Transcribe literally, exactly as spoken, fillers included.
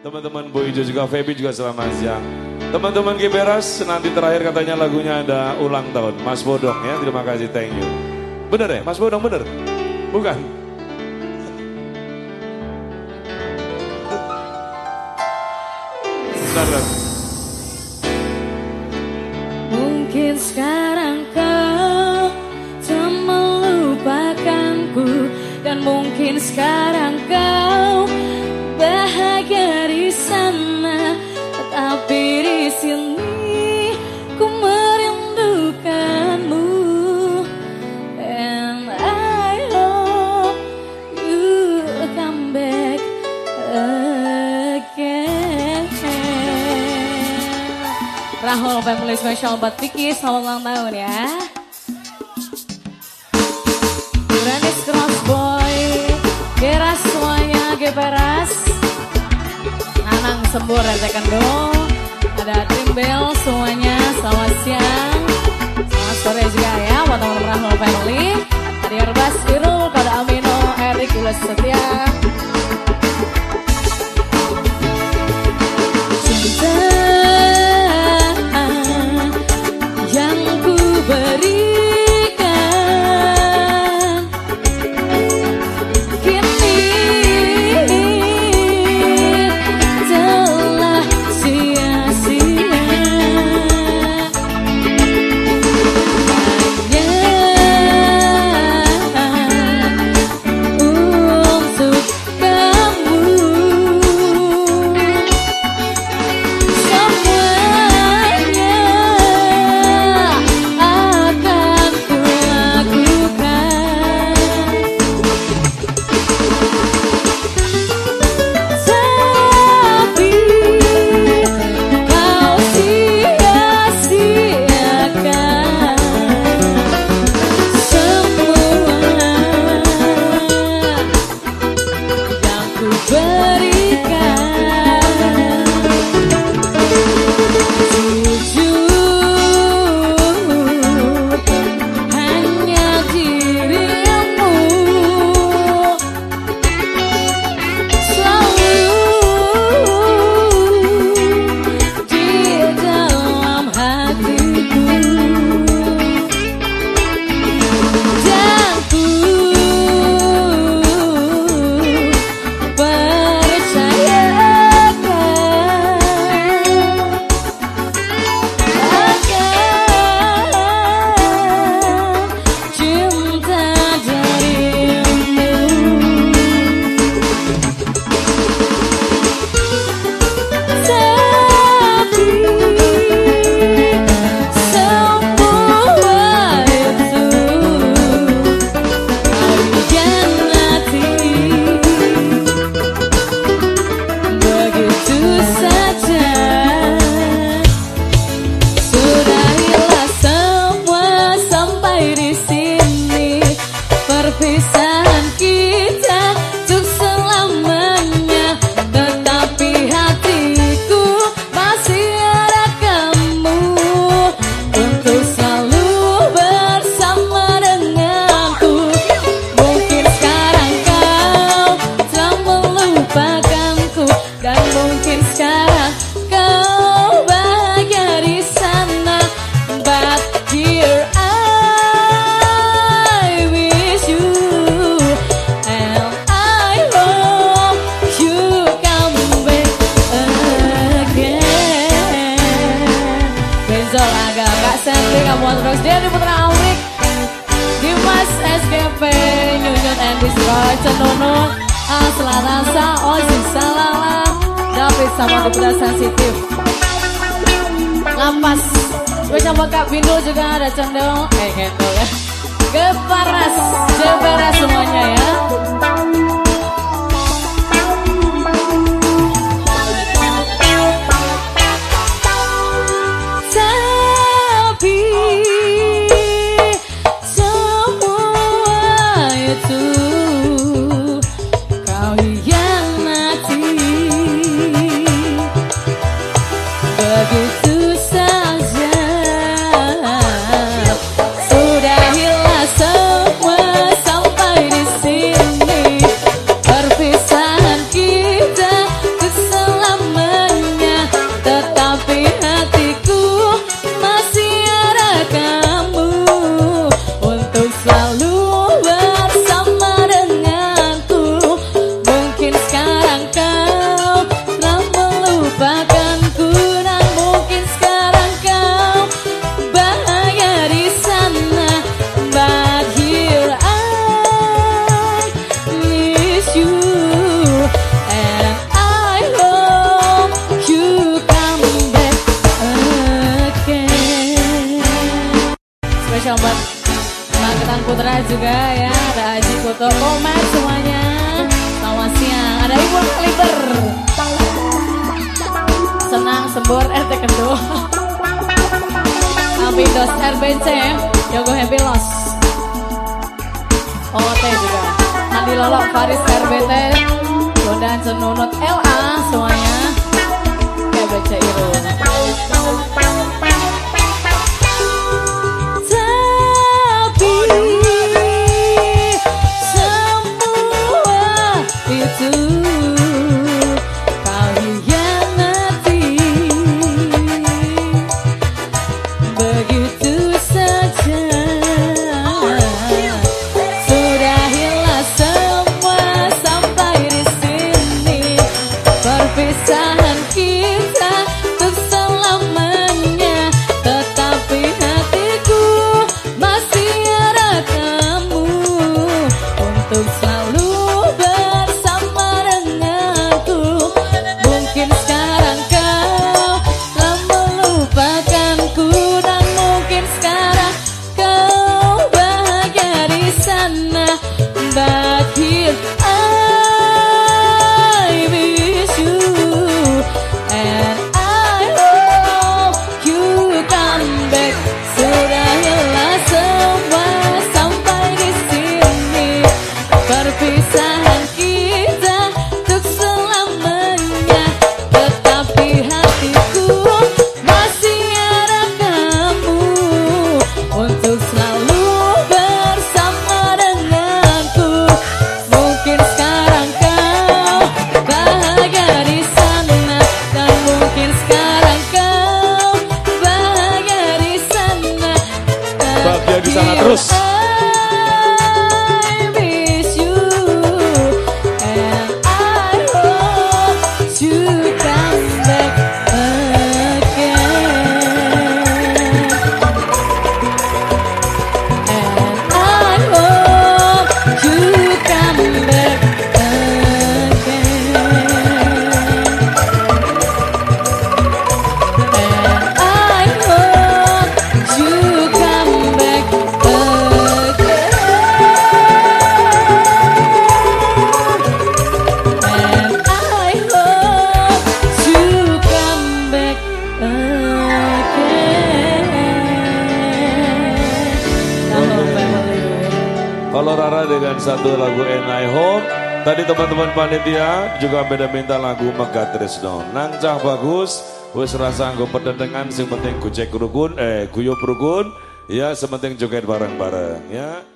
Teman-teman Bu Ijo juga, Feby juga selamat siang. Teman-teman Giberas, nanti terakhir katanya lagunya ada ulang tahun. Mas Bodong ya, terima kasih, thank you. Bener ya, Mas Bodong bener? Bukan? Bener. Mungkin sekarang kau tak melupakanku, dan mungkin sekarang kau bahagia di sana, tapi di sini ku merindukanmu. And I hope you come back again. Rahul Family Special buat Vicky, selamat ulang tahun ya. Granis Crossboy, Geras semuanya, Geperas. Nanang Sembur, ada Kendung, ada Trimbel semuanya, selamat siang. Selamat sore juga ya buat teman-teman Rahul Family. Ada Erbas, Irul, Kada Amino, Erik, Ulas Setia. Cinta yang ku berikan kini telah sia-sia. Sama berat sensitif Lapas bersama Kak Bindul juga ada Cendol. Eh gitu ya. Geparas, Jeberas semuanya ya. Tapi semua itu kau hianati begitu saja. Sudahilah semua sampai di sini. juga ya, ada Haji Kuto Komet semuanya. Selamat siang, ada Ibu Kaliber. Senang Sembur R T Kendo. Abidos R B C, Yogo Happy Loss. O T juga. Andi Lolo Faris R B T. Bondan Cenunut L A semuanya. R B C Irul. Perpisahan kita untuk selamanya, tetapi hatiku masih ada kamu untuk selalu bersama denganku. Mungkin sekarang kau telah melupakanku, dan mungkin sekarang kau bahagia di sana. But here perpisahan kita untuk selamanya, tetapi hatiku masih ada kamu untuk selalu bersama denganku. Mungkin sekarang kau bahagia di sana, dan mungkin sekarang kau bahagia di sana. Bahagia di sana terus. Kalau Rara dengan satu lagu And I Hope. Tadi teman-teman panitia juga beda minta lagu Megah Tresno. Nancah bagus, wis rasa nggo pedendengan, sing penting gojek rukun, eh guyub rukun, ya sementing joget bareng-bareng ya.